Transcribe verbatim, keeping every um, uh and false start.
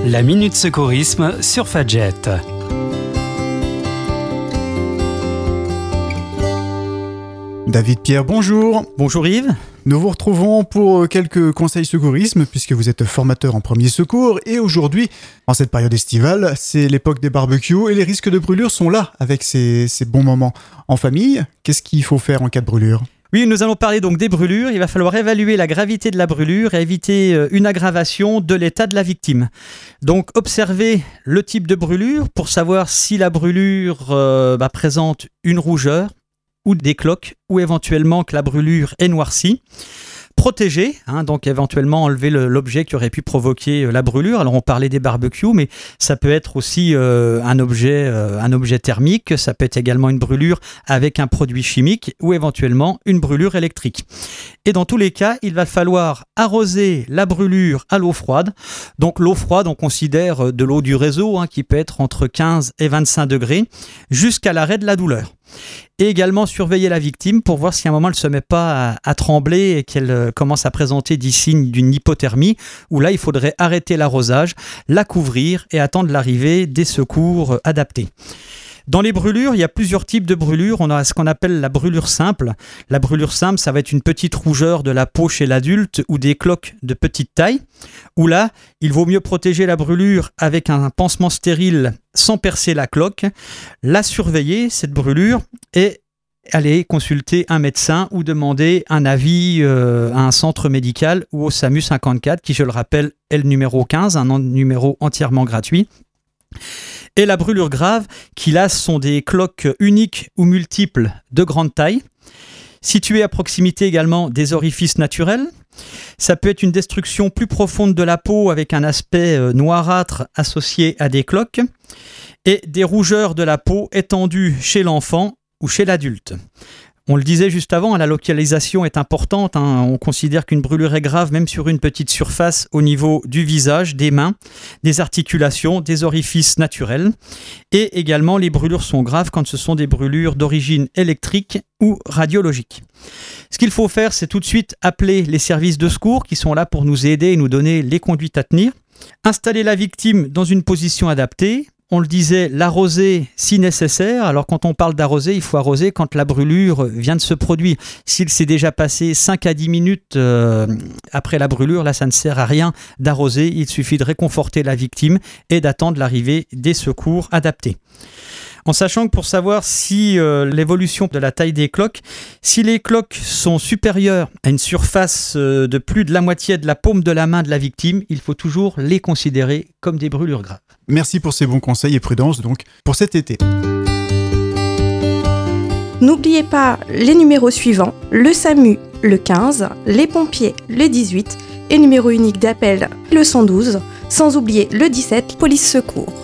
La Minute Secourisme sur Fadjet. David Pierre, bonjour. Bonjour Yves. Nous vous retrouvons pour quelques conseils secourisme puisque vous êtes formateur en premier secours et aujourd'hui, en cette période estivale, c'est l'époque des barbecues et les risques de brûlure sont là avec ces, ces bons moments en famille. Qu'est-ce qu'il faut faire en cas de brûlure ? Oui, nous allons parler donc des brûlures. Il va falloir évaluer la gravité de la brûlure et éviter une aggravation de l'état de la victime. Donc, observez le type de brûlure pour savoir si la brûlure euh, bah, présente une rougeur ou des cloques ou éventuellement que la brûlure est noircie. Protéger, hein, donc éventuellement enlever le, l'objet qui aurait pu provoquer la brûlure. Alors on parlait des barbecues, mais ça peut être aussi euh, un, objet, euh, un objet thermique, ça peut être également une brûlure avec un produit chimique ou éventuellement une brûlure électrique. Et dans tous les cas, il va falloir arroser la brûlure à l'eau froide. Donc l'eau froide, on considère de l'eau du réseau hein, qui peut être entre quinze et vingt-cinq degrés jusqu'à l'arrêt de la douleur. Et également surveiller la victime pour voir si à un moment elle ne se met pas à, à trembler et qu'elle euh, commence à présenter des signes d'une hypothermie, où là il faudrait arrêter l'arrosage, la couvrir et attendre l'arrivée des secours euh, adaptés. Dans les brûlures, il y a plusieurs types de brûlures. On a ce qu'on appelle la brûlure simple. La brûlure simple, ça va être une petite rougeur de la peau chez l'adulte ou des cloques de petite taille, où là, il vaut mieux protéger la brûlure avec un pansement stérile sans percer la cloque, la surveiller, cette brûlure, et aller consulter un médecin ou demander un avis euh, à un centre médical ou au SAMU cinquante-quatre, qui, je le rappelle, est le numéro quinze, un numéro entièrement gratuit. Et la brûlure grave, qui là sont des cloques uniques ou multiples de grande taille, situées à proximité également des orifices naturels. Ça peut être une destruction plus profonde de la peau avec un aspect noirâtre associé à des cloques et des rougeurs de la peau étendues chez l'enfant ou chez l'adulte. On le disait juste avant, la localisation est importante. Hein. On considère qu'une brûlure est grave même sur une petite surface au niveau du visage, des mains, des articulations, des orifices naturels. Et également, les brûlures sont graves quand ce sont des brûlures d'origine électrique ou radiologique. Ce qu'il faut faire, c'est tout de suite appeler les services de secours qui sont là pour nous aider et nous donner les conduites à tenir. Installer la victime dans une position adaptée. On le disait, l'arroser si nécessaire. Alors quand on parle d'arroser, il faut arroser quand la brûlure vient de se produire. S'il s'est déjà passé cinq à dix minutes euh, après la brûlure, là ça ne sert à rien d'arroser. Il suffit de réconforter la victime et d'attendre l'arrivée des secours adaptés. En sachant que pour savoir si euh, l'évolution de la taille des cloques, si les cloques sont supérieures à une surface euh, de plus de la moitié de la paume de la main de la victime, il faut toujours les considérer comme des brûlures graves. Merci pour ces bons conseils et prudence donc pour cet été. N'oubliez pas les numéros suivants, le SAMU, le quinze, les pompiers, le dix-huit et numéro unique d'appel, le cent douze, sans oublier le dix-sept, police secours.